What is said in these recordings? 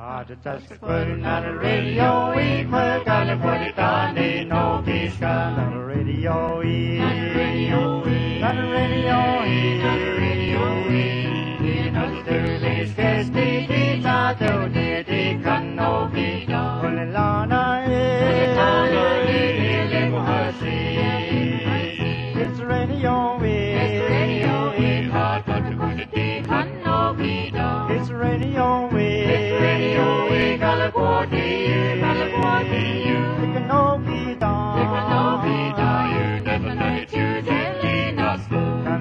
Radio E, Mercalipolitani, no Pisca, Radio E, Radio E, Radio E, Radio E, Nosturlis Festidita, Teoditi, Canovita, Polilana E, it's Radio E, it's Radio E, Hot Teoditi, Canovita, it's Radio E, it's Radio E, California, California, Canovita, you never know it's you, daily gospel,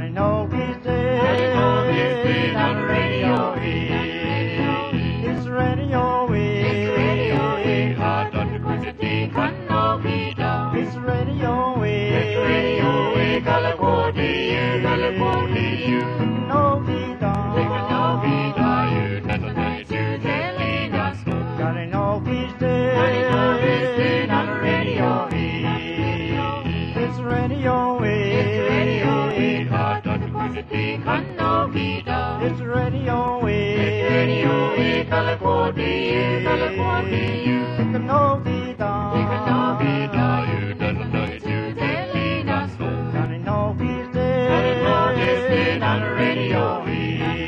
Canovita, on Radio E, it's Radio E, it's Radio E, Hot Teoditi, Canovita, it's Radio E, it's Radio E, California, California, Canovita, you never know it's you, daily gospel, Canovita, on Radio E, it's Radio E, it's Radio E, Hot Teoditi, Canovita, it's Radio E, it's Radio E, California, California, Canovita, you never know it's you, daily gospel, Canovita, on Radio E.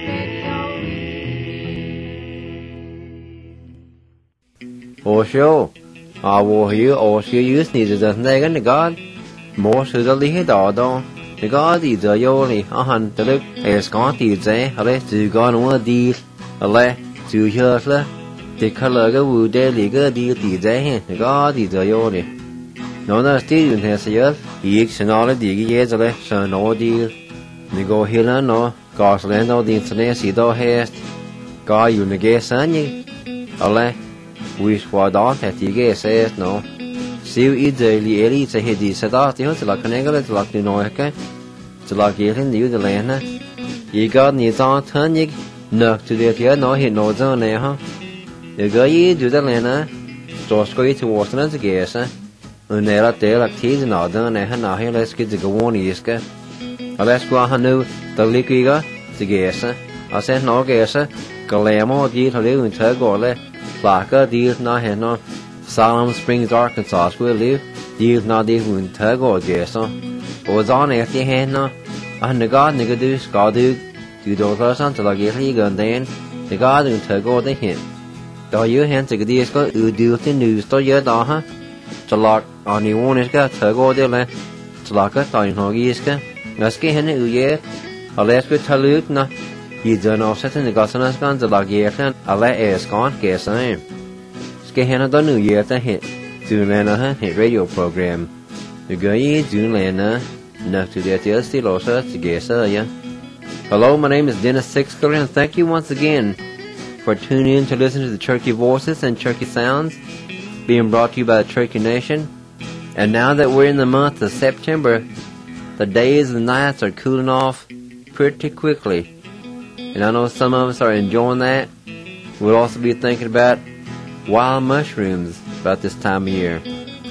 Osho, wo hiu osho use ni de negan de god. Mo su de li da do. De god di de yo li han de luk es kan di ze ale tu gon wo di ale tu hyasle. De kala ga wu de li ga di ze he de god di de yo li. No na sti yun he se yo. Ik snale di ge ye zale so no di. Ni go hila no gaslen do di tsne si do hest. Ga yu ne ge san ni. Ale we squadron at the says no. Siu ideli eli to hidi sadati to la canegala to la noeka to la getting the Udalana. Ye got needs on turning knock to the other no hit no zone there. The guy do the lana, just go to Washington to guess, and there at there like teas and other and now here let's get to go on iska. Let's go on new the liquiga to guess. I sent no guess, Galamo did a little in Turgole. Flaka deals na heno Salem Springs, Arkansas will live deals na de wun tago geso was on after heno and the god nigga do skadu do those on to la geli gun then the god un tago de hit do you hen to the go do the news to ya da ha to lock on you one is got tago de le to lock it on no giska naske hen u ye alles good taluk na you don't know setting the gosanas guns to la geli ale es gone geso Skehana the New Year to hit Zulana hit radio program. The guy Zulana enough to get the stilosa to guess ya. Hello, my name is Dennis Sixker and thank you once again for tuning in to listen to the Cherokee Voices and Cherokee Sounds being brought to you by the Cherokee Nation. And now that we're in the month of September, the days and nights are cooling off pretty quickly. And I know some of us are enjoying that. We'll also be thinking about wild mushrooms about this time of year.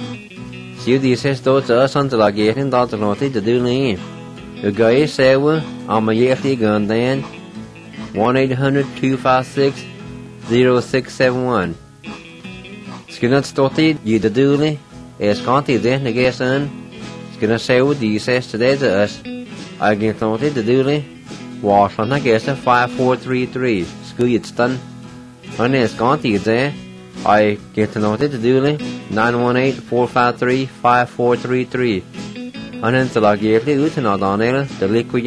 Siu di ses do to us until I get in the naughty to do lean. The guy sewa on my yeti gun then 1-800-256-0671. Skinut stoti you the dooley es conti then the guess on. Skinut sewa di ses today to us. I get naughty the dooley. Wash on the guess 5433. School it's done. On es conti there. I get to know it to do 918-453-5433. And then till I get it out and on there, the liquid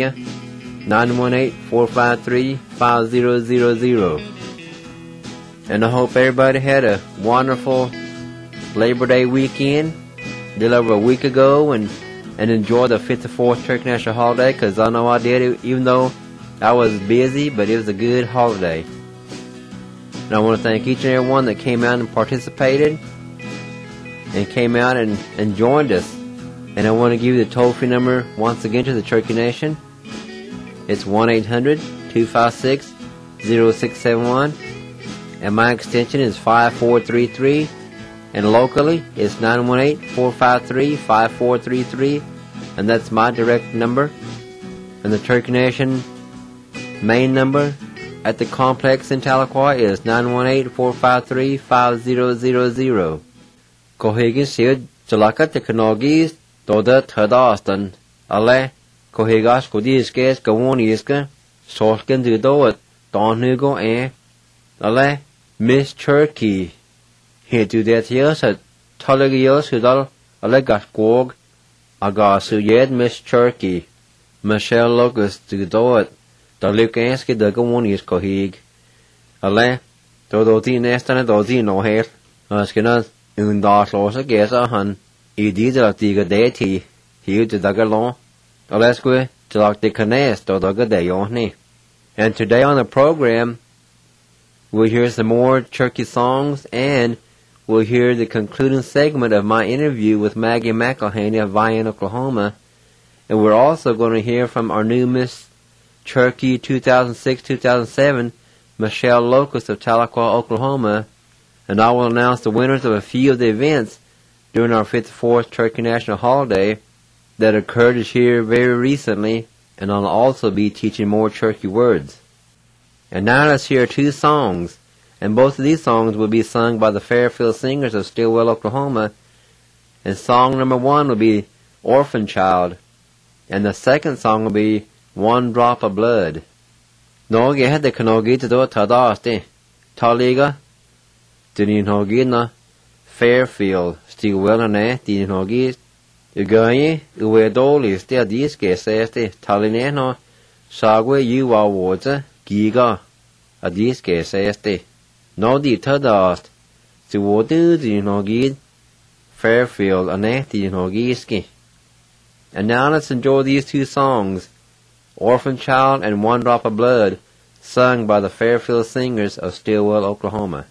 918-453-5000. And I hope everybody had a wonderful Labor Day weekend, a little over a week ago, and enjoy the 54th Cherokee National holiday, because I know I did it, even though I was busy, but it was a good holiday. And I want to thank each and every one that came out and participated and came out and joined us. And I want to give you the toll-free number once again to the Cherokee Nation. It's 1-800-256-0671. And my extension is 5433. And locally, it's 918-453-5433. And that's my direct number. And the Cherokee Nation main number at the complex in Tahlequah is 918-453-5000. Kohegin siya jalakat the kanogis doda thadastan. Ale kohegas kodiskes kawoniska solken du doet donhugo Ale Miss Turkey. He do that years at Tollegios Hudal Ale Gaskog Agasuyed Miss Turkey. Michelle Locus du doet. Da Lukanski the Gawonius koheg. Ale Dodoti nestan dodi no hair. Askina undaslosa gesa han. Idida diga deity. He to dagalon. Alesque to lock the canes do daga de yoni. And today on the program, we'll hear some more Turkey songs, and we'll hear the concluding segment of my interview with Maggie McElhaney of Vian, Oklahoma. And we're also going to hear from our new Miss Turkey 2006-2007, Michelle Locust of Tahlequah, Oklahoma. And I will announce the winners of a few of the events during our 54th Turkey National Holiday that occurred here very recently, and I'll also be teaching more Turkey words. And now let's hear two songs, and both of these songs will be sung by the Fairfield Singers of Stillwell, Oklahoma. And song number one will be Orphan Child, and the second song will be One Drop of Blood. Nogi had the kanogi to do it tadaste. Taliga, Dinin Hogina, Fairfield, Stillwell and Dinin Hogis. Ugaye, Uedoli, Stia Diske, Seste, Talineno, Sagwe, Uwa Water, Giga, a Diske, Seste. No di Tadast, Suwodu, Dinogid, Fairfield, and Dinogiski. And now let's enjoy these two songs, Orphan Child and One Drop of Blood, sung by the Fairfield Singers of Stillwell, Oklahoma.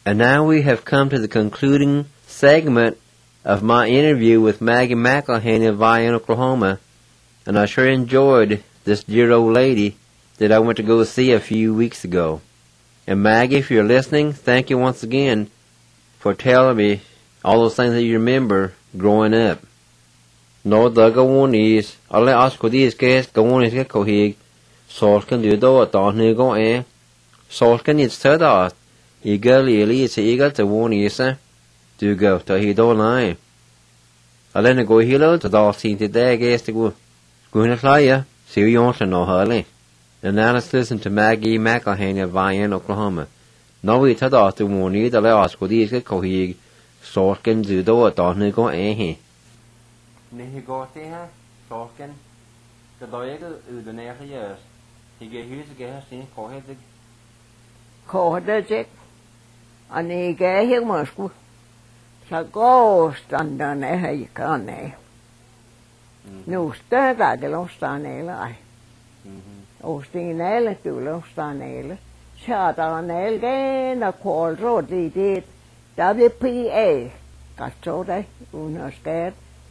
And now we have come to the concluding segment of my interview with Maggie McElhaney of Vian, Oklahoma. And I sure enjoyed this dear old lady that I went to go see a few weeks ago. And Maggie, if you're listening, thank you once again for telling me all those things that you remember growing up. No the go is all ask for these guys go on is get cohig. So can do do don't need go So can it said that eagle is eagle to one is do go to he don't lie. I let go hello to the scene today guess to go. Going to fly ya. See you want to know Hurley. And now let's listen to Maggie McElhaney of Vian, Oklahoma. No we to the one need the ask for these get cohig. So can do do don't need go he. He got there, talking. The dog the next years. He get his gas in cohetic. Cohetic. And he gave him a school. So go stand on a cane. No, stir that the lost on a lie. Ostinelle to lost on a shot on a gain a call road he did. WPA. Got so they, not scared.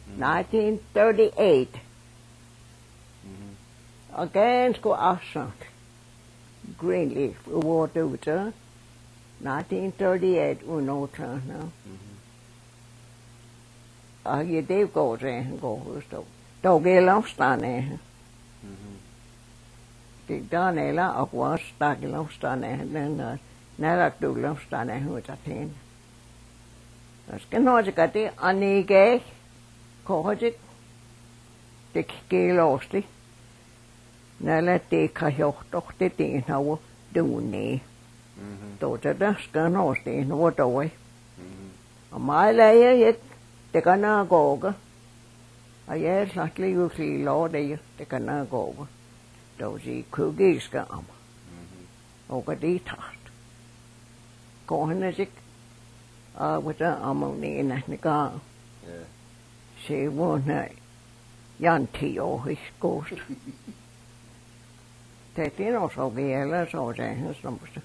1938. Against go Ashant. Greenleaf War Duter. 1938 no turn now. You did go there and go to don't get lost on there. The Danela of was stuck lost on there and then never do lost on there who's a thing. That's cannot get the anigay. Kohojik, det gelosti. Nällä teikka johtohti tiinau duuni. Tuota tästä nosti nuotoi. Amailla ei teka naa googa. Ajel sahtli yksi loodi teka naa googa. Tosi kugiska ama. Oka diitaht. Kohanasik. Wata amoniina nikaa. Se vuonna Jantti Jouhiskoosta. Tehtiin osa vielä, se on sehän semmoista.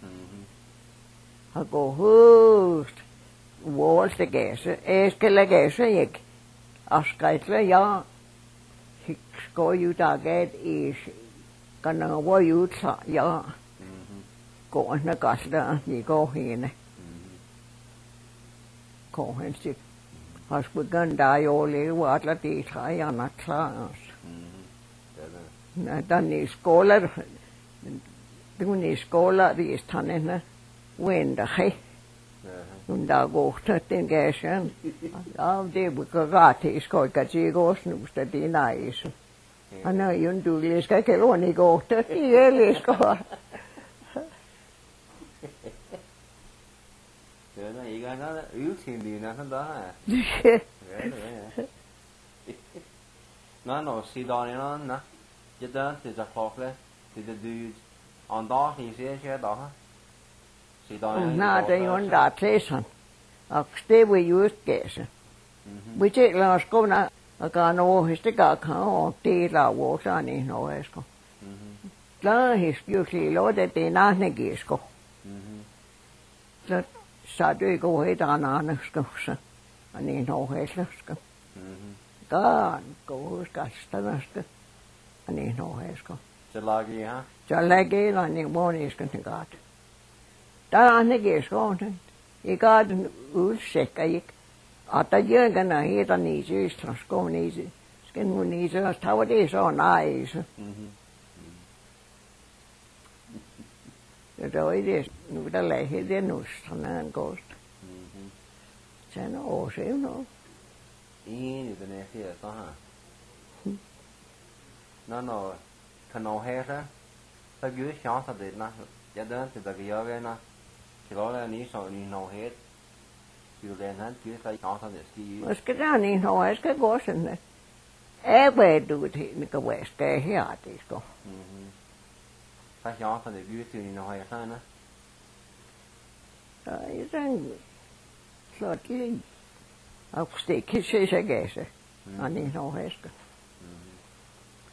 Hako huust. Vuolta käsä, eskellä käsä jäk. Askaitla ja hiksko jutaget is. Kannan voi jutsa ja. Koonna kastaa niin kohiine. Kohen sit. Haspugan oli vuotla tiisaa ja natsaas. Tänne skolar, tunni skola riistanen vendahe. Unda kohtaten käsän. Ja det brukar gratis skoika tjigos nusta dinais. Anna jun tuliska keloni kohta tielisko. Nó vậy coi nó yếu thiên điều nào đó à. Nó xì đòn nó nè, chứ đó thìจะพอกเลยthìจะดูอันđó thì sẽ đó. Xì đòn. Nà đây on đã thế san, stay with you guys. We take last go na, aga no histe ga khao ti la wo sa ni no esko. La his beauty lo de te na ne gisko. Saatui go heitana naskossa. Ani no heislaska. Kaan go kastanasta. Ani no heisko. Se lagi ha. Se lagi la ni moniskan gaat. Tää ne gisko. I gaat ulsekka ik. Ata jengana heita ni systras go ni. Sken mun ni så tavade så nice. Rồi det nu där lägger det nu såna gott. Sen åser nu. Ini det är det så här. Nå kan nå här så gud chans att det na. Jag den till det gör vi na. Till alla ni så ni nå här. Ju den han gud så chans att det ski. Och ska det ni nå här ska gå sen. Vet du till mycket väska här det ska. Phải chọn sao để gửi từ nó hay hơn á. Rồi rằng lọt đi. Học stick cái sẽ ghé sẽ. Anh đi nó hết cả.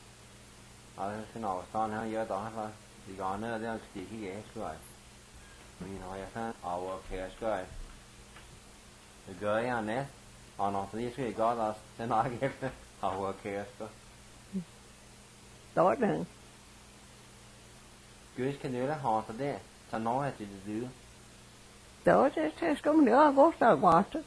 Cái nào son ha giờ đó là thì còn nữa là stick cái ghé rồi. Mình hỏi là our cash guy. The guy on it, on off the issue got us, then I get our cash guy. Tốt hơn. Cứ cái nữa là họ thật đấy, ta nói là chỉ giữ. Tốt thế cũng nữa có sao quá chứ.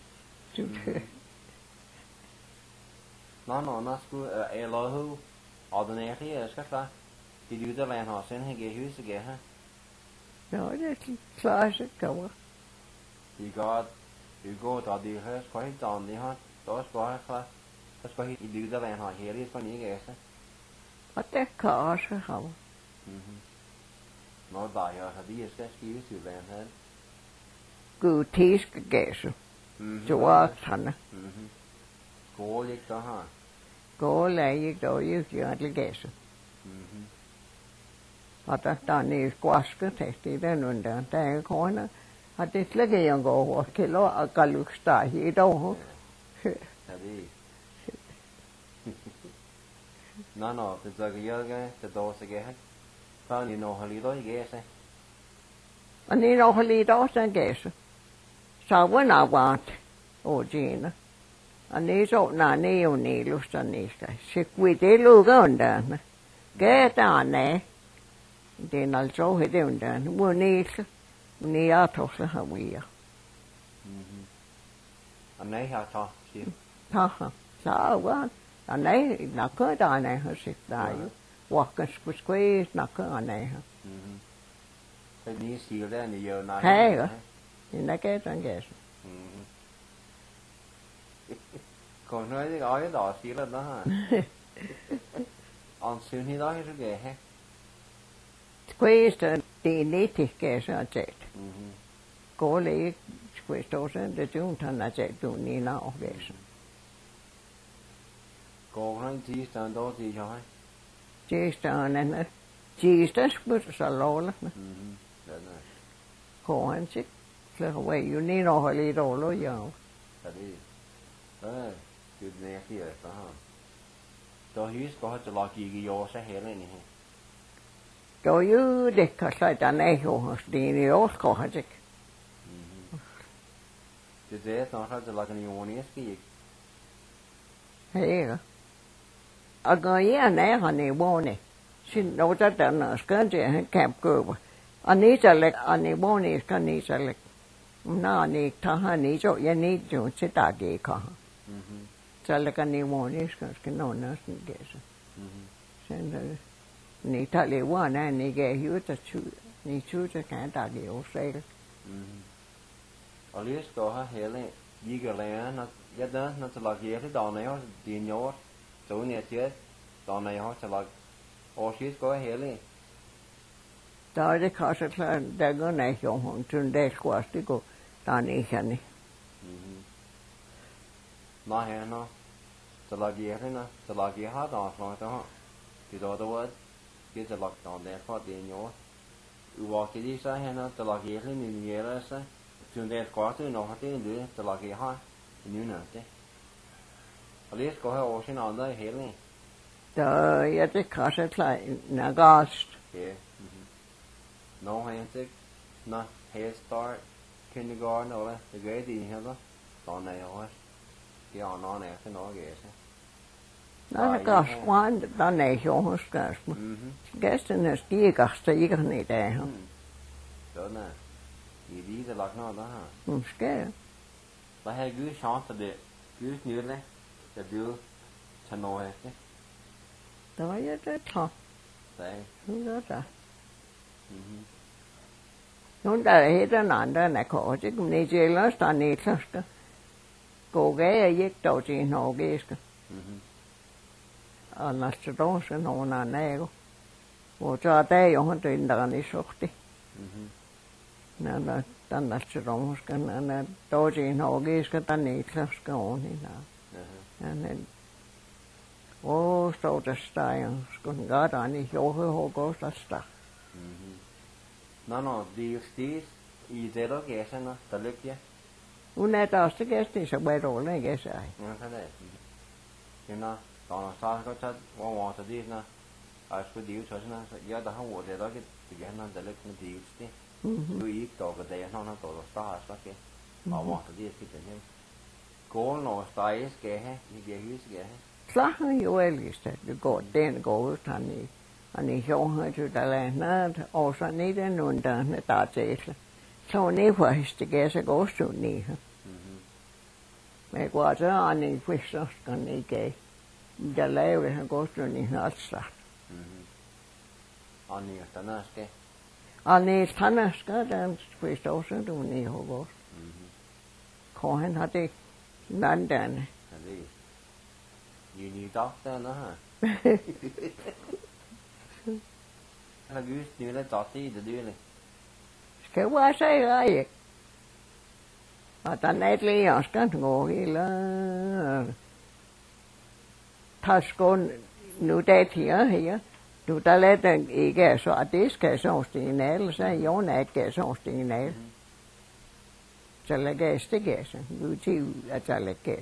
Nó skulle eller hur ordinært er skal klar. De lytter hvad han har sendt han giver huset giver her. Đó det klarer sig godt. De går der de hører skal ikke down de har. Der skal han klar. Der skal de lytter hvad han har her det skal ikke gæse. Og det klarer sig godt. Når der er så de skal skrive til hvad han har. Gud tiske gæse. Så var han. Går ikke der her. Går læge der jo til gæse. Og der nede squaske til den under der kone. Og det slet jeg går over kilo og galusta i dag. Ja det. Nå, det så kan jeg det dog så gæse. Så ni når har lige der gæse. Og ni når har lige der så gæse. Så var navart og Gina. Og ni så ni jo ni lusta ni skal. Så vi det lukker under. Gæta nej. Det er altså det under. Nu ni er tosle har vi. Og nej har taget siger. Tager. Så var og nej nakker der nej har sit der jo. Walker skulle nakker nej. Så ni siger der ni jo nej. Hej. Ni nakker den gæs. Còn nói cái gói đỏ xí lên đó hả? On xuyên thì đó cái ghê ha. Questo di neti che sono c'è. Cole questo se giunta na c'è tu ni na o che. Cô nói chỉ tao đó thì cho hay. Chỉ tao nên chỉ tao bớt sa lô lắm. Đấy rồi. Cô anh chứ. Là vậy you ni no holi đồ lo yo. Tại đi. Cái này kia đó hả? Tôi hiểu có cho lo gì vô sẽ hết lên này. Rồi you để cả sai ta này ho đi ni os có hết chứ. Det nó har cho lo cái nhiều này cái. Hey. Agora né hani bone. Sin no ta ta na skanje camp go. Ani chale ani bone ska ni chale. Na ni ta hani jo ya ni jo se ta ge ka. Chale ka ni bone ska no na sin ge. Sen ni ta le wa na ni ge hu ta chu ni chu ta ka ta ge o se. Og lige skal have hele ikke lære når jeg der når til lag hele dagen jeg din år så når jeg dagen jeg har til lag og lige skal hele Der er det kanskje klart, det går ikke om hun tror det skal det gå, der er ikke henne. Nej her nå til lag hele nå til lag jeg har dagen fra det her det der var det til lag dagen der for din år uaket de så her nå til lag hele ni gjør så Toen det kwart uur nog had in te lag je haar nu net. Alleen skal have også en anden hele. Der er det kanskje klart, nagast. Ja. Nå har jeg ikke nå Head Start kindergarten eller det gør de heller. Sådan er jeg også. Det er nogen efter noget gæse. Nej, det gas man, der er jo hos gas. Gasten er stiger, så ikke han i dag. Sådan er. I lige lagt noget der her. Måske. Hvad har Gud chance det? Gud nylig. Det du tager noget efter. Der er det klart. Sagde. Nu er det. Nogen der er helt en anden, der kan også ikke nedjældes, der er nedklaske. Gå gav jeg ikke dog til en norgeske. Og næste dag, så nogen er nægo. Og så er der jo hun den der i sorte. Når der næste dag, måske når dog til en norgeske, der nedklaske oven i der. Og stod der steg, skulle gøre der i jordet, og gå der steg. Nå, det er sted i det der gæserne, der lykker jeg. Hun er der også gæster, så var det roligt, ikke jeg sagde. Ja, det er det. Nå, der er så godt taget, hvor så det er, når jeg skulle dive til sådan så jeg der har ordet, det er ikke, det er der lykker med dive til. Ý tổ cái đấy nó tổ là stars đó kì. Họ want to đi cái này. Goal no stars kì he, như cái hús kì he. Slahan jo elistä, kun teen koulusta, niin se on hyötytällä, osa niiden nuntaa, ne taatseilla. Se on niin vahvistikin, se koostuu niihin. Me kuitenkin niin vissaskan niinkään. Ja leivähän koostuu niihin altsaan. Anni, että näskee. Anni, tänäskään tämän vissaskan tuu niin hokoos. Kohen hati nändään. You need doctor nữa hả? Là cứ như là tọt đi từ đưa này. Cái quá say rồi. Ta näet liiaskan ngoohilla. Taskon nu tehtiä ja nu tällä eikä så att det ska såsting näl så jag näkkä såsting näl. Tällä kästikäs. Nu till att tällä käs.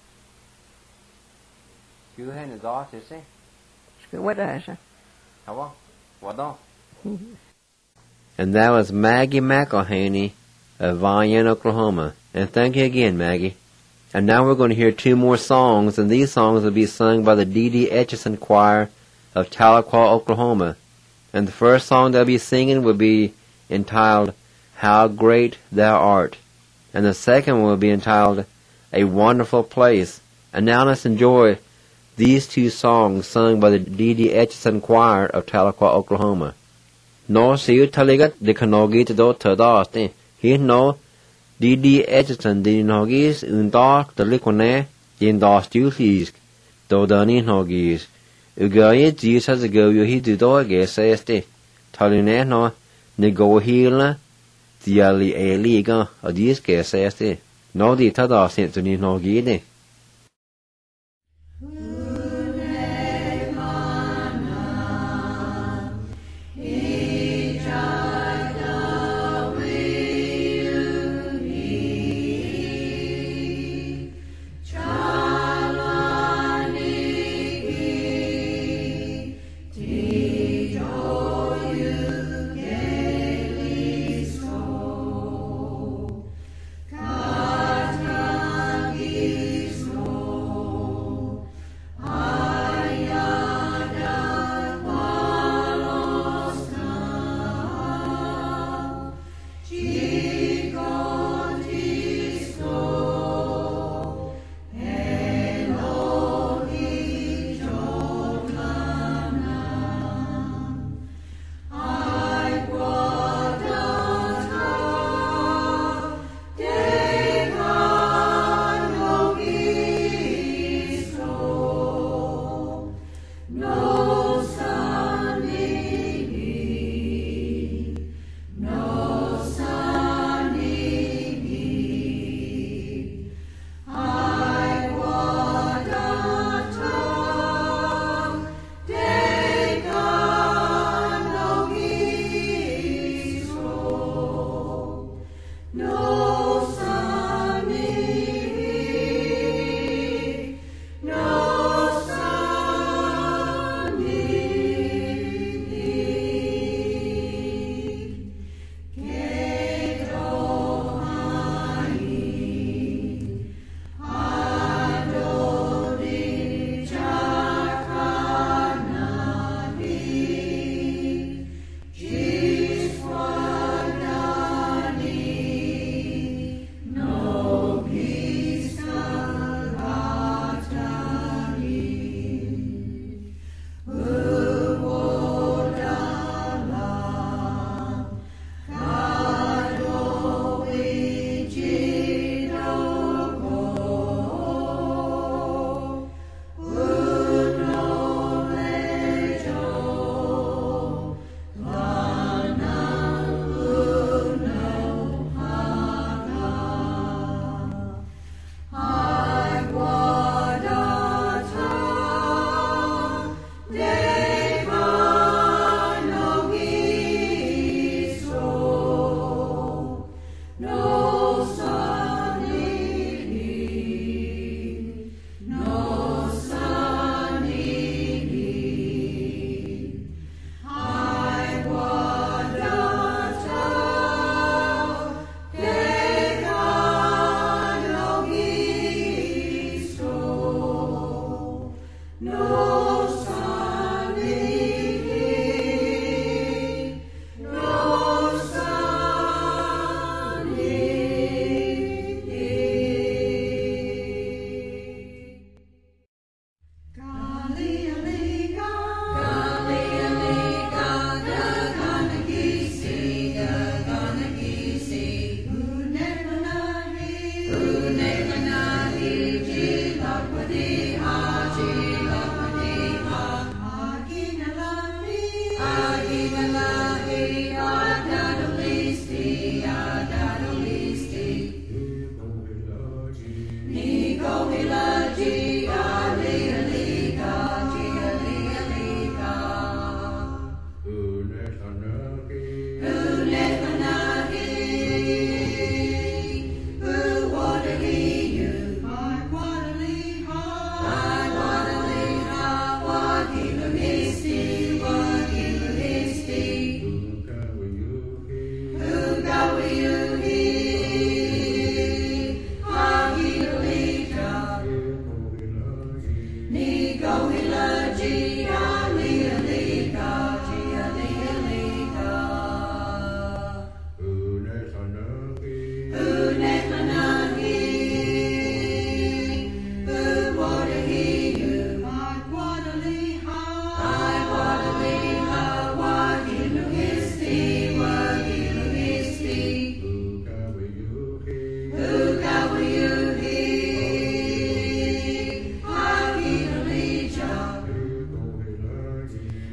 Cứ hay là gió thế chứ. Ska vad det så? Hả vâng? What đó? And that was Maggie McElhaney of Vian, Oklahoma. And thank you again, Maggie. And now we're going to hear two more songs, and these songs will be sung by the D.D. Etchison Choir of Tahlequah, Oklahoma. And the first song they'll be singing will be entitled, How Great Thou Art. And the second will be entitled, A Wonderful Place. And now let's enjoy these two songs sung by the D.D. Etchison Choir of Tahlequah, Oklahoma. No siu taligat de kanogi to do tadaste. He no D.D. Etchison de nogis undar the likone in das duties. Do dani nogis. Ugaye Jesus ago you he do doge saiste. Taline no nego hila diali eliga of these ge saiste. No di tadaste to ni nogi de.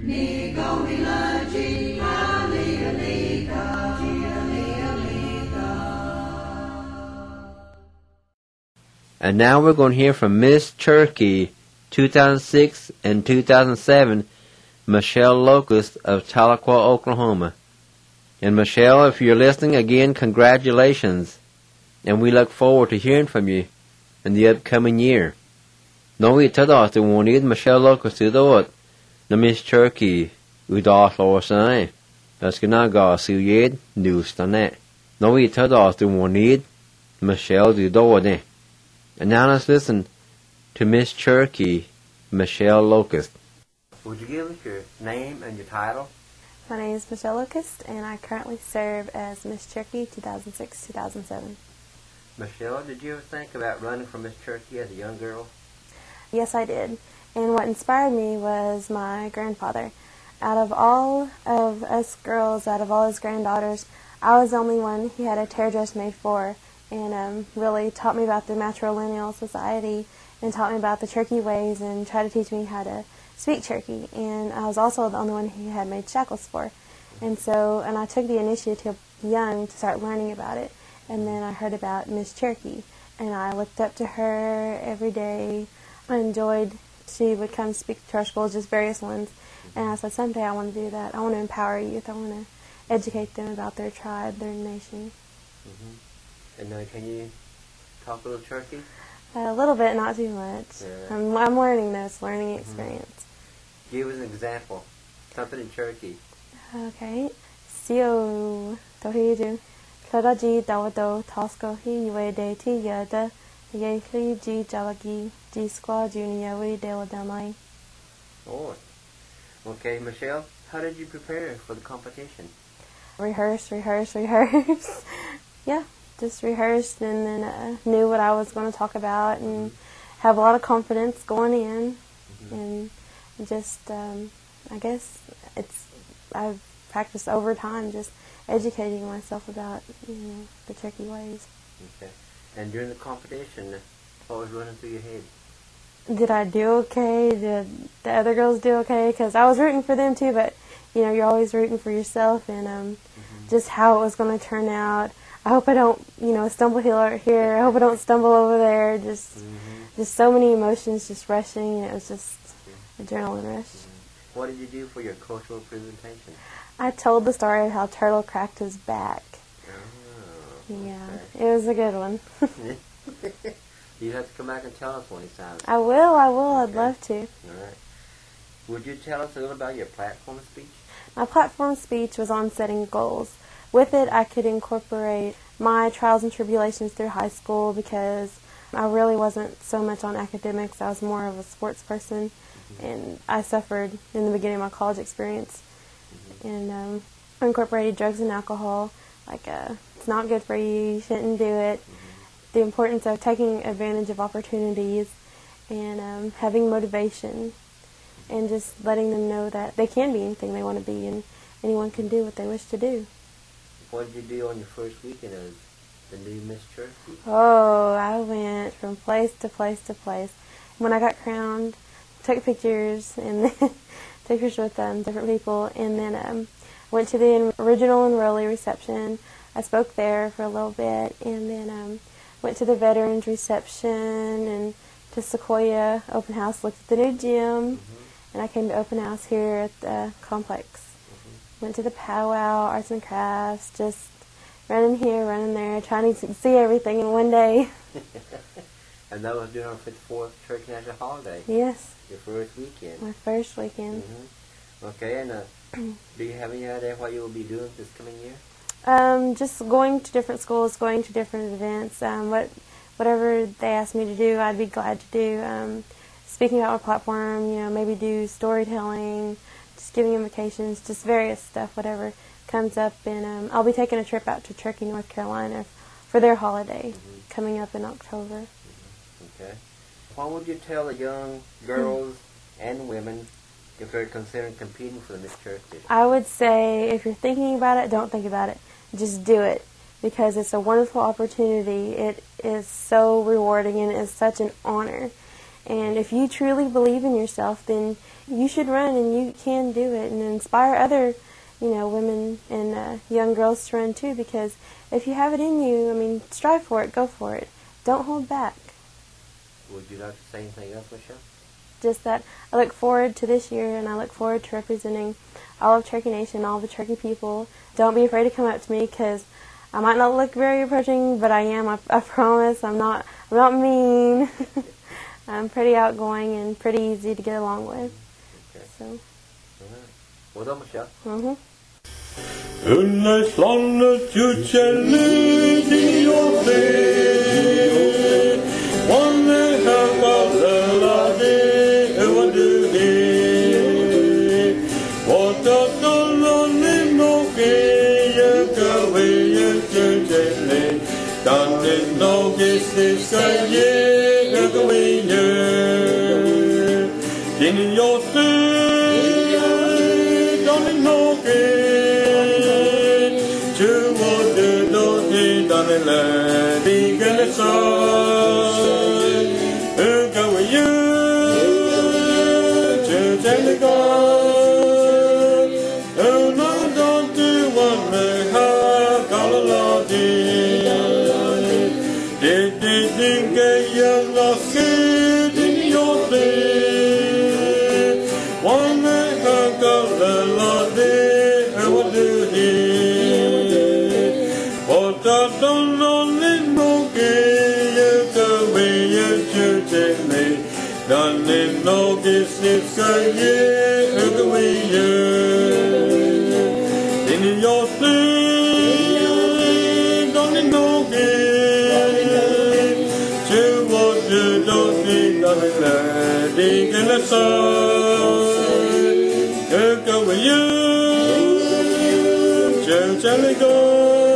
And now we're going to hear from Miss Cherokee, 2006 and 2007, Michelle Locust of Tahlequah, Oklahoma. And Michelle, if you're listening again, congratulations. And we look forward to hearing from you in the upcoming year. No we tada to wanted Michelle Locust to do it. Na Miss Cherokee, udah losai. Das gnaga suyed news tane. No we tada to wanted Michelle to do it. And now let's listen to Miss Cherokee, Michelle Locust. Would you give us your name and your title? My name is Michelle Locust, and I currently serve as Miss Cherokee 2006-2007. Michelle, did you ever think about running for Miss Cherokee as a young girl? Yes, I did. And what inspired me was my grandfather. Out of all of us girls, out of all his granddaughters, I was the only one he had a tear dress made for, and really taught me about the matrilineal society and taught me about the Cherokee ways and tried to teach me how to speak Cherokee. And I was also the only one he had made shackles for. And I took the initiative young to start learning about it. And then I heard about Miss Cherokee, and I looked up to her every day. I enjoyed, she would come speak to our schools, just various ones. And I said, someday I want to do that. I want to empower youth. I want to educate them about their tribe, their nation. Mm-hmm. And now can you talk a little Cherokee? A little bit, not too much. Yeah. I'm learning this, learning experience. Give us an example. Something in Cherokee. Okay. Sio tohiju. Karaji dawado tasko hi yue de ti yada. Yehli ji jalagi ji squad junior we de wadamai. Oh. Okay, Michelle, how did you prepare for the competition? Rehearse. Yeah, just rehearsed and then knew what I was going to talk about and have a lot of confidence going in. And just, I guess I've practiced over time just educating myself about, the Cherokee ways. Okay. And during the competition, what was running through your head? Did I do okay? Did the other girls do okay? Because I was rooting for them too, but, you're always rooting for yourself and just how it was going to turn out. I hope I don't, stumble here. I hope I don't stumble over there. Just so many emotions just rushing. It was just adrenaline rush. What did you do for your cultural presentation? I told the story of how Turtle cracked his back. Oh, Yeah, okay. It was a good one. You have to come back and tell us one of these times. I will. I'd Okay. love to. All right. Would you tell us a little about your platform speech? My platform speech was on setting goals. With it, I could incorporate my trials and tribulations through high school because I really wasn't so much on academics. I was more of a sports person, and I suffered in the beginning of my college experience. And I incorporated drugs and alcohol, like it's not good for you, you shouldn't do it. The importance of taking advantage of opportunities and having motivation and just letting them know that they can be anything they want to be and anyone can do what they wish to do. What did you do on your first weekend as the new Miss Cherokee? Oh, I went from place to place to place. When I got crowned, took pictures and then took pictures with different people, and then went to the original enrollee reception. I spoke there for a little bit, and then went to the veterans reception and to Sequoia open house, looked at the new gym, and I came to open house here at the complex. Went to the powwow, arts and crafts, just running here, running there, trying to see everything in one day. And that was during our 54th Cherokee National Holiday. Yes. Your first weekend. My first weekend. Okay, and do you have any idea what you will be doing this coming year? Just going to different schools, going to different events. Whatever they ask me to do, I'd be glad to do. Speaking about my platform, maybe do storytelling, just giving invitations, just various stuff, whatever comes up. And I'll be taking a trip out to Turkey, North Carolina for their holiday coming up in October. Okay. What would you tell the young girls and women if they're considering competing for the Miss Cherokee? I would say if you're thinking about it, don't think about it. Just do it because it's a wonderful opportunity. It is so rewarding and it's such an honor. And if you truly believe in yourself, then you should run, and you can do it, and inspire other, women and young girls to run too, because if you have it in you, strive for it, go for it. Don't hold back. Would you like to say anything else, Michelle? Just that I look forward to this year, and I look forward to representing all of Turkey Nation, all the Turkey people. Don't be afraid to come up to me, because I might not look very approaching, but I am. I promise. I'm not mean. I'm pretty outgoing and pretty easy to get along with. Okay. So. All right. Well done, Michelle. Unneslandet utgjellet i åte, wanne herbalade över det, och att alla nimmoke jäkare utgjellet, dan det något det ska ge över din åte, dan det något. Dan in logis ska ge ögoje in your sleep dan in logis to what you don't think of it dig in the sun ögoje to go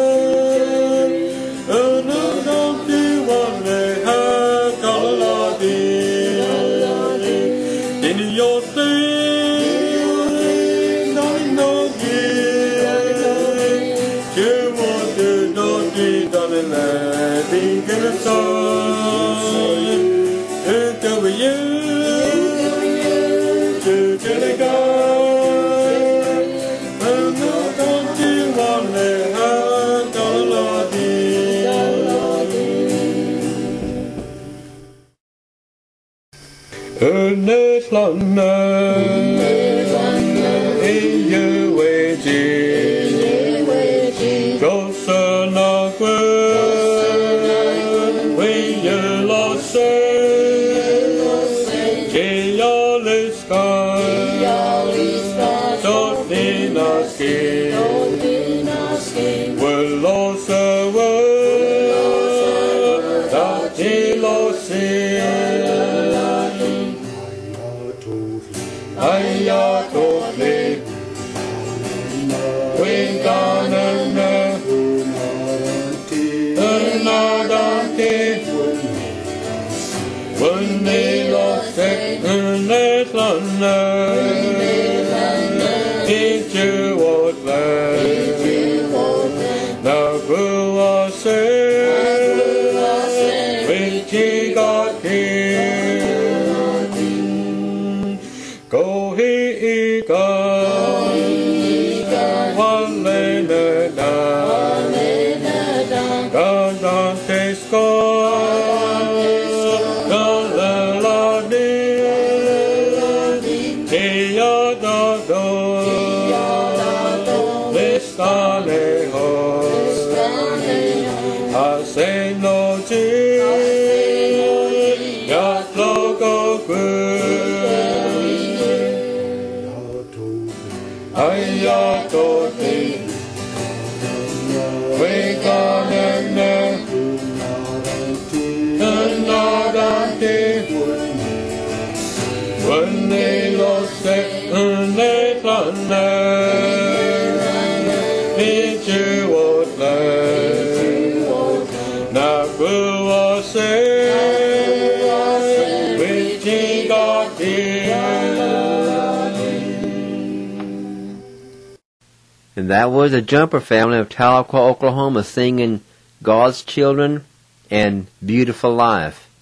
And that was the Jumper family of Tahlequah, Oklahoma, singing God's Children and Beautiful Life.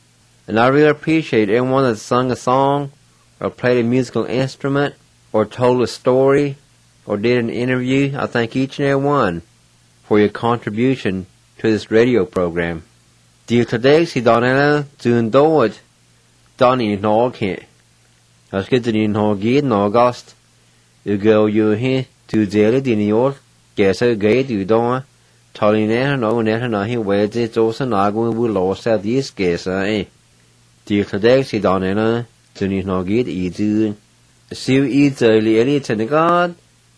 And I really appreciate everyone that sung a song, or played a musical instrument, or told a story, or did an interview. I thank each and every one for your contribution to this radio program. Dear today, si Donella, June Dord, Donnie Norghe. As good to Norghe in August. You go you here to daily in your guess a gate you don't. Tolline no net and I wears it also Nago will lost at this guess, eh? Dear today, si Donella, June Norghe easy. See you eat early to the God.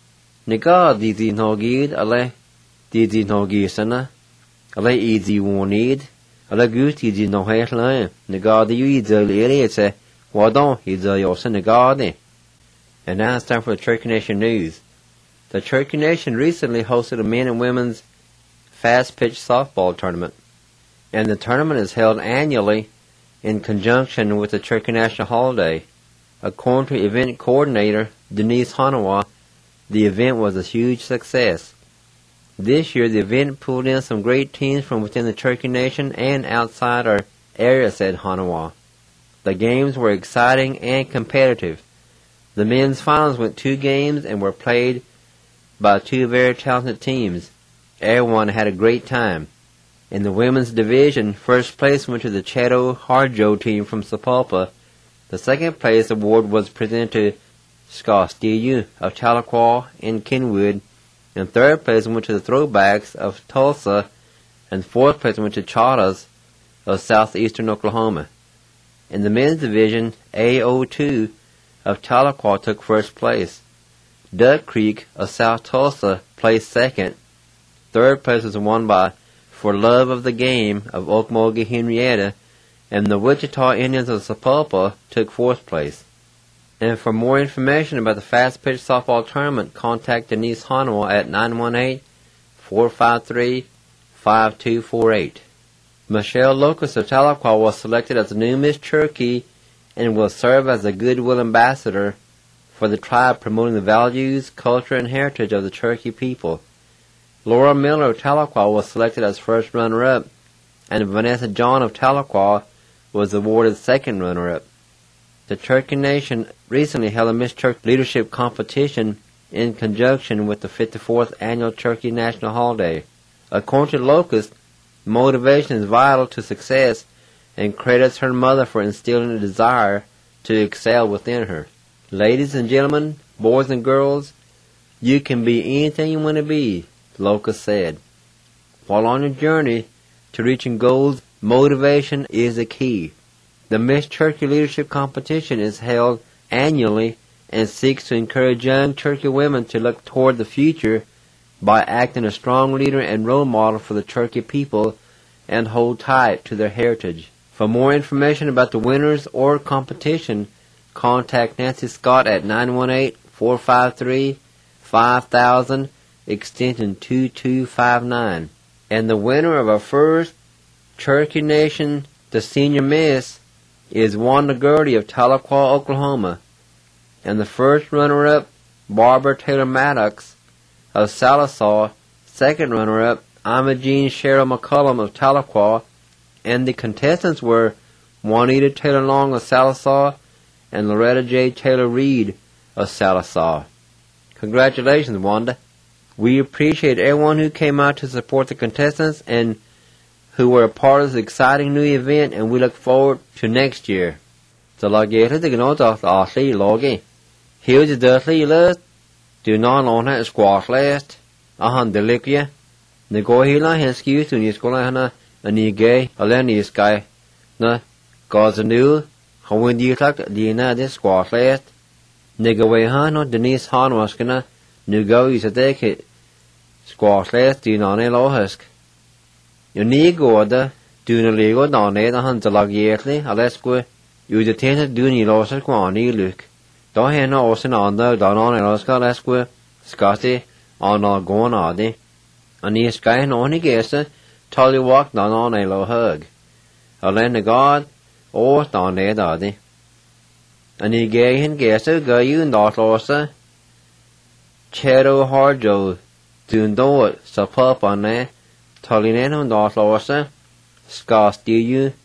Negad di Norghe, ale, di Norghe sana. Ale easy won't need. Ale good di no headline. Negad you eat early say, why don't he's a your synagogue? And now it's time for the Cherokee Nation News. The Cherokee Nation recently hosted a men and women's fast-pitch softball tournament. And the tournament is held annually in conjunction with the Cherokee National Holiday. According to event coordinator Denise Hanawa, the event was a huge success. This year, the event pulled in some great teams from within the Cherokee Nation and outside our area, said Hanawa. The games were exciting and competitive. The men's finals went 2 games and were played by 2 very talented teams. Everyone had a great time. In the women's division, first place went to the Chato Harjo team from Sapulpa. The second place award was presented to Scottsdale of Tahlequah and Kenwood, and third place went to the Throwbacks of Tulsa, and fourth place went to Charters of southeastern Oklahoma. In the men's division, AO2 of Tahlequah took first place. Duck Creek of South Tulsa placed second. Third place was won by For Love of the Game of Okmulgee Henrietta, and the Wichita Indians of Sapulpa took fourth place. And for more information about the fast-pitch softball tournament, contact Denise Hanawa at 918-453-5248. Michelle Locust of Tahlequah was selected as the new Miss Cherokee and will serve as a goodwill ambassador for the tribe, promoting the values, culture, and heritage of the Cherokee people. Laura Miller of Tahlequah was selected as first runner-up, and Vanessa John of Tahlequah was awarded second runner-up. The Cherokee Nation recently held a Miss Cherokee Leadership Competition in conjunction with the 54th Annual Cherokee National Holiday. According to Locust, motivation is vital to success and credits her mother for instilling a desire to excel within her. Ladies and gentlemen, boys and girls, you can be anything you want to be, Locust said. While on your journey to reaching goals, motivation is the key. The Miss Cherokee Leadership Competition is held annually and seeks to encourage young Cherokee women to look toward the future by acting a strong leader and role model for the Cherokee people and hold tight to their heritage. For more information about the winners or competition, contact Nancy Scott at 918-453-5000, extension 2259. And the winner of our first Cherokee Nation, the Senior Miss, is Wanda Gertie of Tahlequah, Oklahoma. And the first runner-up, Barbara Taylor Maddox of Sallisaw. Second runner-up, Imogene Cheryl McCullum of Tahlequah. And the contestants were Juanita Taylor Long of Sallisaw and Loretta J. Taylor Reed of Sallisaw. Congratulations, Wanda. We appreciate everyone who came out to support the contestants and who were a part of this exciting new event, and we look forward to next year. So lagere the gnota asli logi. Here's the dirty list. Do not on it squash last. Ahan delikia. The go hila henskew to Niskola and ye gay, a lenny sky. Na, God's a new. How when you talk the this squash last. Nigga way no Denise Han was gonna. Nu go you to take it. Squash last, do not a low husk. You need go the do no lego down there the hunt log yearly, a less go. You the tainted do ni loss at Guani look. Don't hear no ocean on the down on a loss got less go. Scotty, on all going on the. And the sky and only guess tell you walk down on a low hug. A land the God, or down there daddy. And he gay and guess go you not lossa. Chato Harjo, doing do it, so pup on there. Tollineno not lossa. Scottsdale,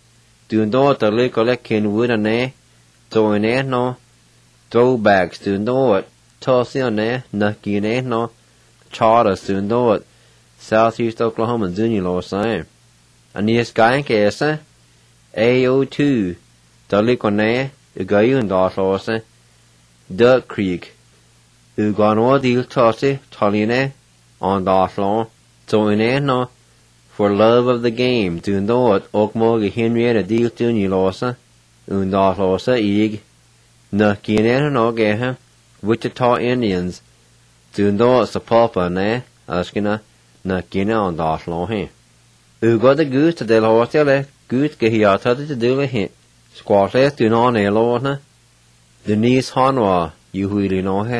Tuần đó tờ lê có lẽ khen vui nè nè. Rồi nè nó. Throwbacks tuần đó. Cho xíu nè. Nà kì nè nó. Charters tuần đó. Southeast Oklahoma Junior Law Sign. Anh ấy cái kẻ sa. AO2. Tờ lê có nè. Gái ưu đó law sa. Duck Creek. Gòn hóa đi cho xí. Cho lì nè. On đó law. Rồi nè nó. For love of the game, tuần đó Oakmore cái Henrietta Deal Junior Lawson, đó Lawson ig, nè kia nè nó cái ha, Wichita Indians, tuần đó Sapulpa nè, askina, nè kia nè on đó Law he. Có the goose để Lawson le, goose cái hiểu thật để đưa le he, squat le tuần đó nè Law nè, Denise Hanwa, you really know he,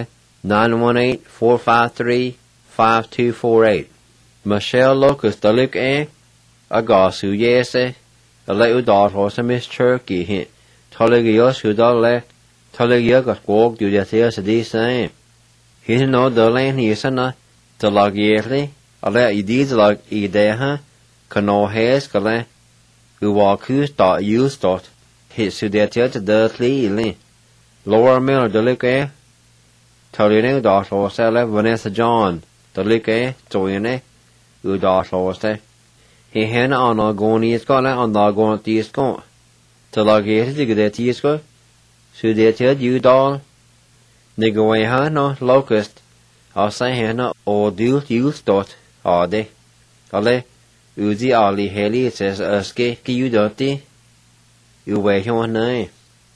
918-453-5248. Michelle Locust the look agasu yese a little dot was a Miss Turkey hit Toligios who dole Toligia got walked to the theatre the same. He no the lane he sana the log yearly a let you did like ideha cano hares gale who walk who's dot use dot hit to the theatre the clearly Laura Miller the look Tolino dot was Vanessa John the look join đó là thế, he hẹn anh ở gòn ít có lẽ anh ở gòn ít có, từ là cái gì cái ít có, sự để chơi yêu đó, nếu người hắn nó locust, ở sai hẹn nó ở điều yêu tốt, ở đây, ở đây, uzi ali heli sẽ ở cái yêu đó đi, yêu về trong này,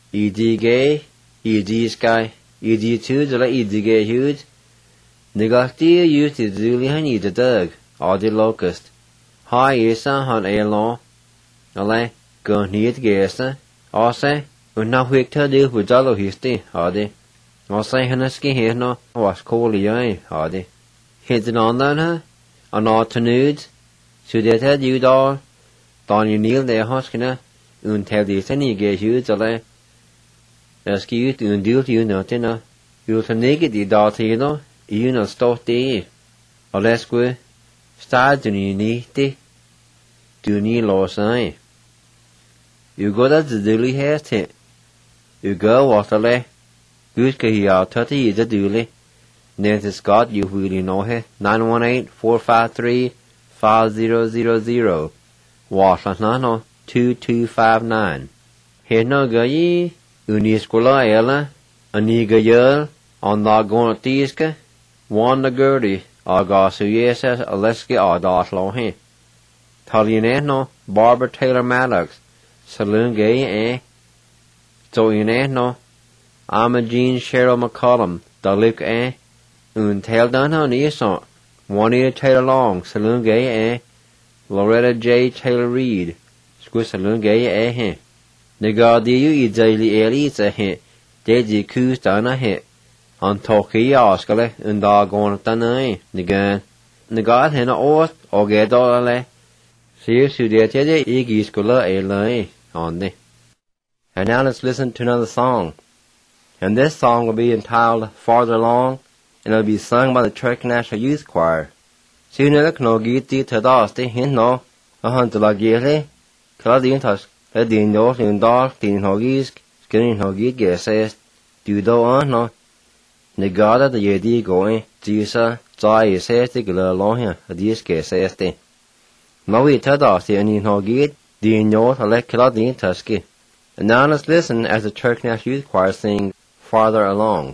EG sky, EG2 rồi là EG huge, nếu cái yêu thì dữ liệu hắn ít được. Or the locust. Hi isa han law. Ale go need gesa. Or say na huyek ta de hu dalo histi. Hadi. Or say hanaski he no was call yai. Hadi. Hidden on that ha. An alternude. So that had you dal. Don you kneel there hoskina. Tell the tani ge hu ale. Ask you to deal you nothing. You'll naked the daughter no. You no stop there. Or let's go. Star Dunini, Duni Lawson. You go that the dilly hair it. You go waterley. Good he out 30 years a dilly. Nancy Scott, you really know her. 918-453-5000. Washington no 2259. Here no go ye. Uniscola ella. Aniga yell. On the gonna teaska. Wanda Gertie. Agasu yeses Aleski Adas Lohe. Talianeno, Barbara Taylor Maddox, Saloon Gay Zoineno, Amagine Cheryl McCollum, Daluk Tail Dun on Eson, Juanita Taylor Long, Saloon Gay Loretta J. Taylor Reed, Squid Saloon Gay Negadiu Daily Elite Deji Coos Dana hit. On Toki Oscale and doggone Tanay, Nigan. Nagad hen oath or get all see to the Iggy Scholar a on the. And now let's listen to another song. And this song will be entitled Farther Along, and it'll be sung by the Turk National Youth Choir. Soon look no get the Tadasti, hint no, a hunt like Gilly, Claudine Tusk, a din north in dark, tin hoggies, skinning hoggy guesses, do do on no. Negada the yedi going, Tisa, Zai says the girl along here, a disc says the. Now we tell us the Indian Hoggy, the north elect Claudine Tusky. And now let's listen as the Turk National Youth Choir sing Farther Along.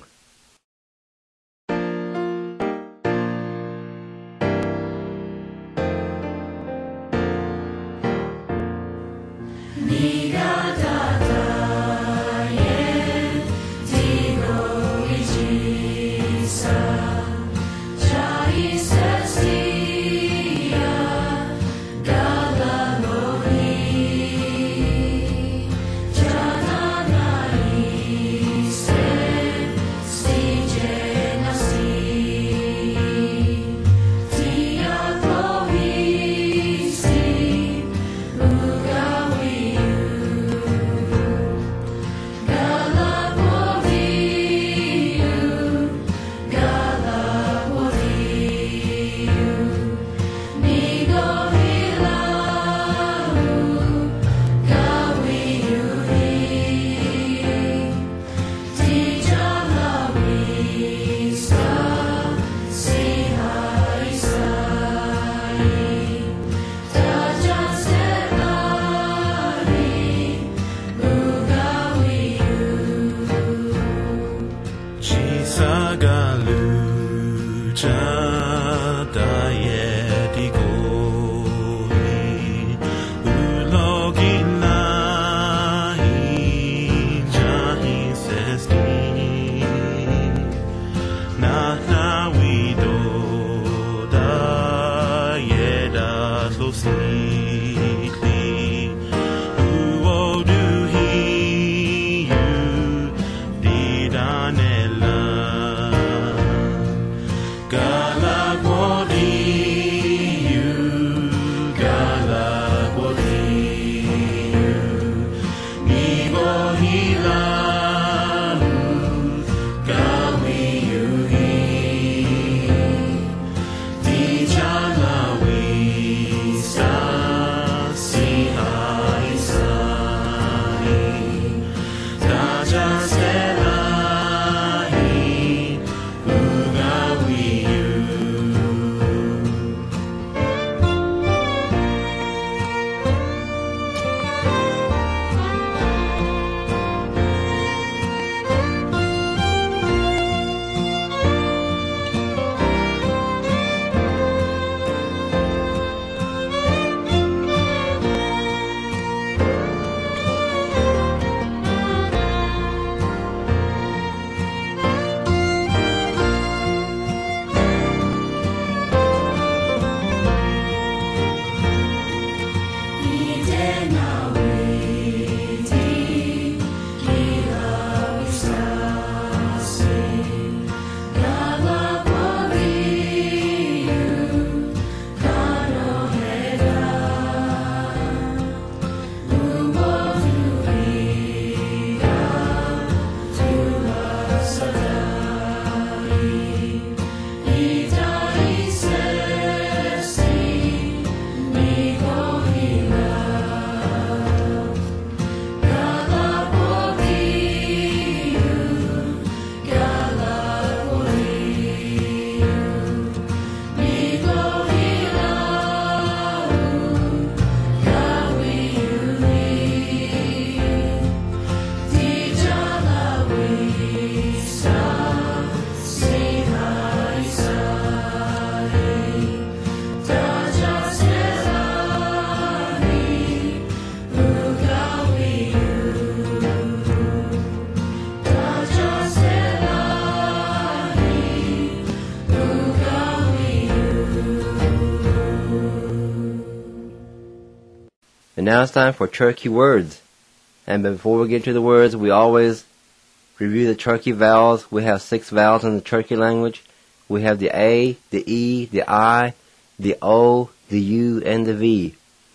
And now it's time for Turkey words. And before we get to the words, we always review the Turkey vowels. We have 6 vowels in the Turkey language. We have the A, the E, the I, the O, the U, and the V.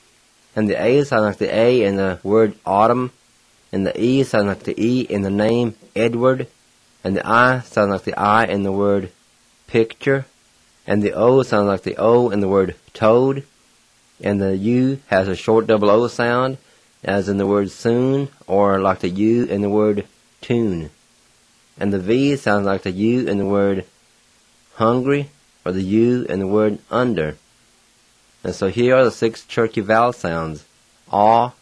And the A sounds like the A in the word autumn. And the E sounds like the E in the name Edward. And the I sounds like the I in the word picture. And the O sounds like the O in the word toad. And the U has a short double O sound, as in the word soon, or like the U in the word tune. And the V sounds like the U in the word hungry, or the U in the word under. And so here are the 6 Turkey vowel sounds: A,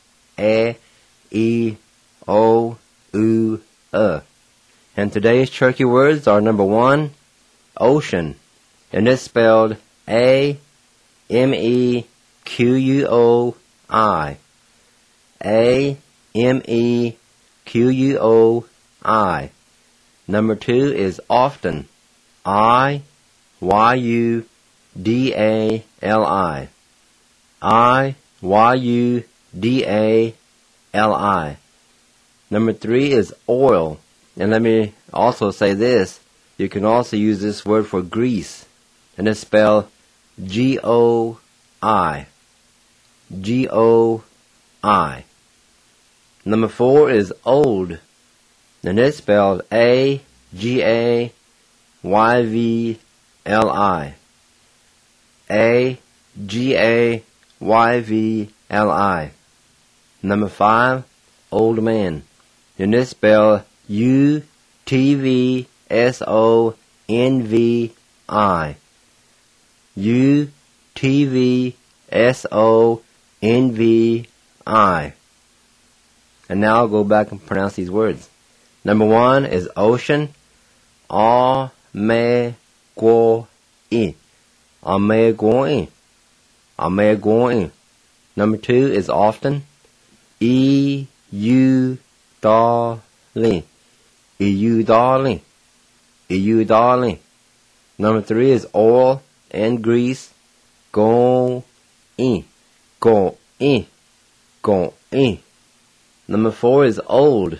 E, O, U, And today's Turkey words are number 1, ocean. And it's spelled A-M-E-Q-U-O-I. A-M-E-Q-U-O-I. Number 2 is often. I-Y-U-D-A-L-I. I-Y-U-D-A-L-I. Number 3 is oil. And let me also say this. You can also use this word for grease. And it's spelled G-O-I. G-O-I. Number 4 is old. And it's spelled A-G-A-Y-V-L-I. A-G-A-Y-V-L-I. Number 5, old man. And it's spelled U-T-V-S-O-N-V-I. U-T-V-S-O-N-V-I. And now I'll go back and pronounce these words. Number 1 is ocean. A-me-go-a. E. Ame going. Ame going. Number 2 is often. E. U. Darling. E. U. Darling. E. U. Darling. Number 3 is oil and grease. Go. E. Go. E. Go. E. Number 4 is old.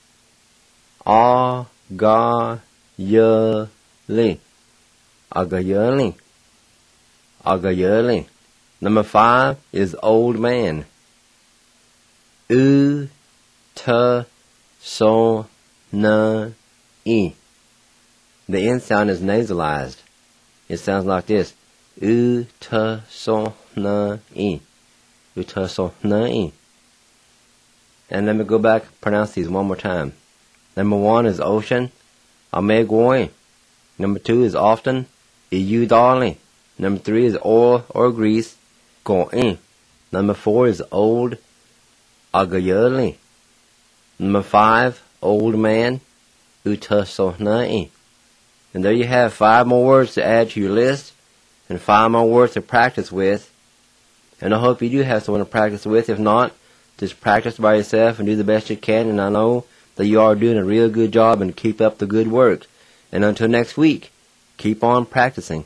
Agayerling. Agayerling. Agayerling. Number 5 is old man. U. T. So. N. E. The N sound is nasalized. It sounds like this. U. T. So. N. E. U. T. So. N. E. And let me go back, pronounce these one more time. Number 1 is ocean. Ame going. Number 2 is often. You darling. Number 3 is oil or grease. Going. Number 4 is old. Agayerling. Number 5, old man. Utasonai. And there you have 5 more words to add to your list, and 5 more words to practice with. And I hope you do have someone to practice with. If not, just practice by yourself and do the best you can, and I know that you are doing a real good job, and keep up the good work. And until next week, keep on practicing.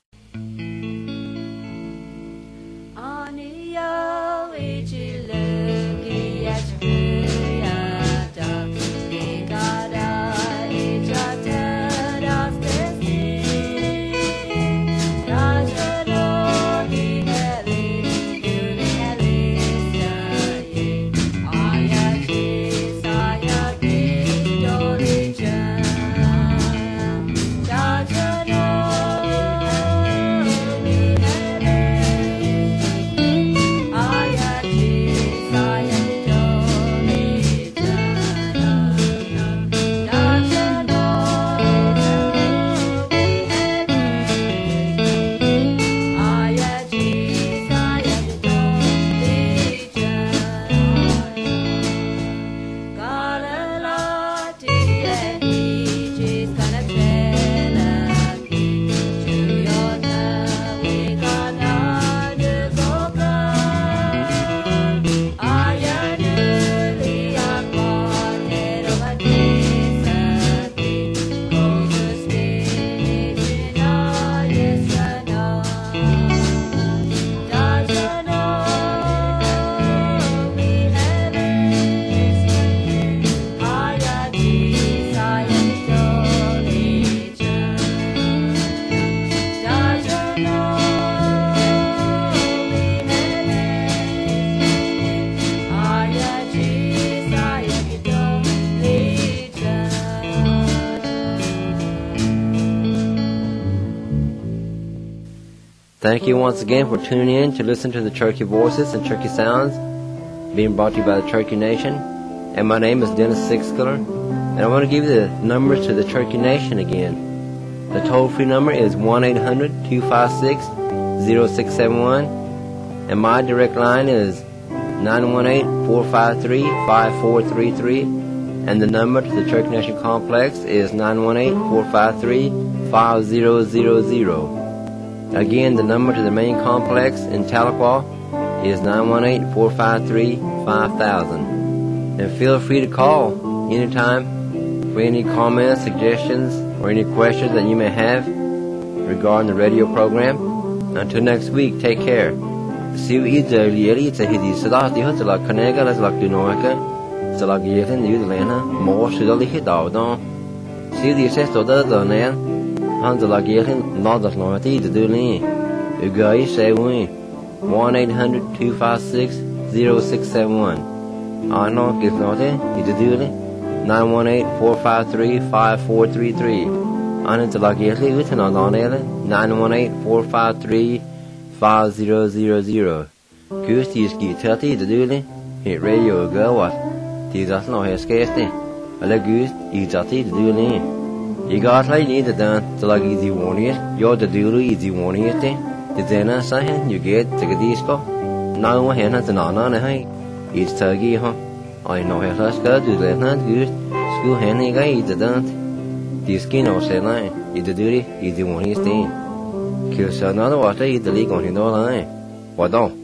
Thank you once again for tuning in to listen to the Cherokee Voices and Cherokee Sounds, being brought to you by the Cherokee Nation. And my name is Dennis Sixkiller, and I want to give you the numbers to the Cherokee Nation again. The toll-free number is 1-800-256-0671, and my direct line is 918-453-5433, and the number to the Cherokee Nation Complex is 918-453-5000. Again, the number to the main complex in Tahlequah is 918-453-5000. And feel free to call anytime for any comments, suggestions, or any questions that you may have regarding the radio program. Until next week, take care. See you either really to hit the Sadati Hutala Kanega, let's like Dunoaka, Salagiakan, Udalana, more Sudali Hidaldon. See the assessed of the Nan. Handelagiakin, Nodas Norty, the Dulin. Ugai say we 1-800-256-0671. I know if not, it's a Dulin 918-453-5433. Anintelagiatli with an on 918-453-5000. Goose is get 30, the Dulin. Hit radio go what? These are no hair scarcely. I let goose eat 30, the Dulin. You got like need to done to like easy warning it. You're the doodle easy warning it. The dinner sign you get to the disco. Now my hand has an on hey. It's turkey, huh? I know how to go to the not good. School handing guy eat the done. The skin or say line. It's the duty easy warning it. 就想到我这一得里讲很多人，活动。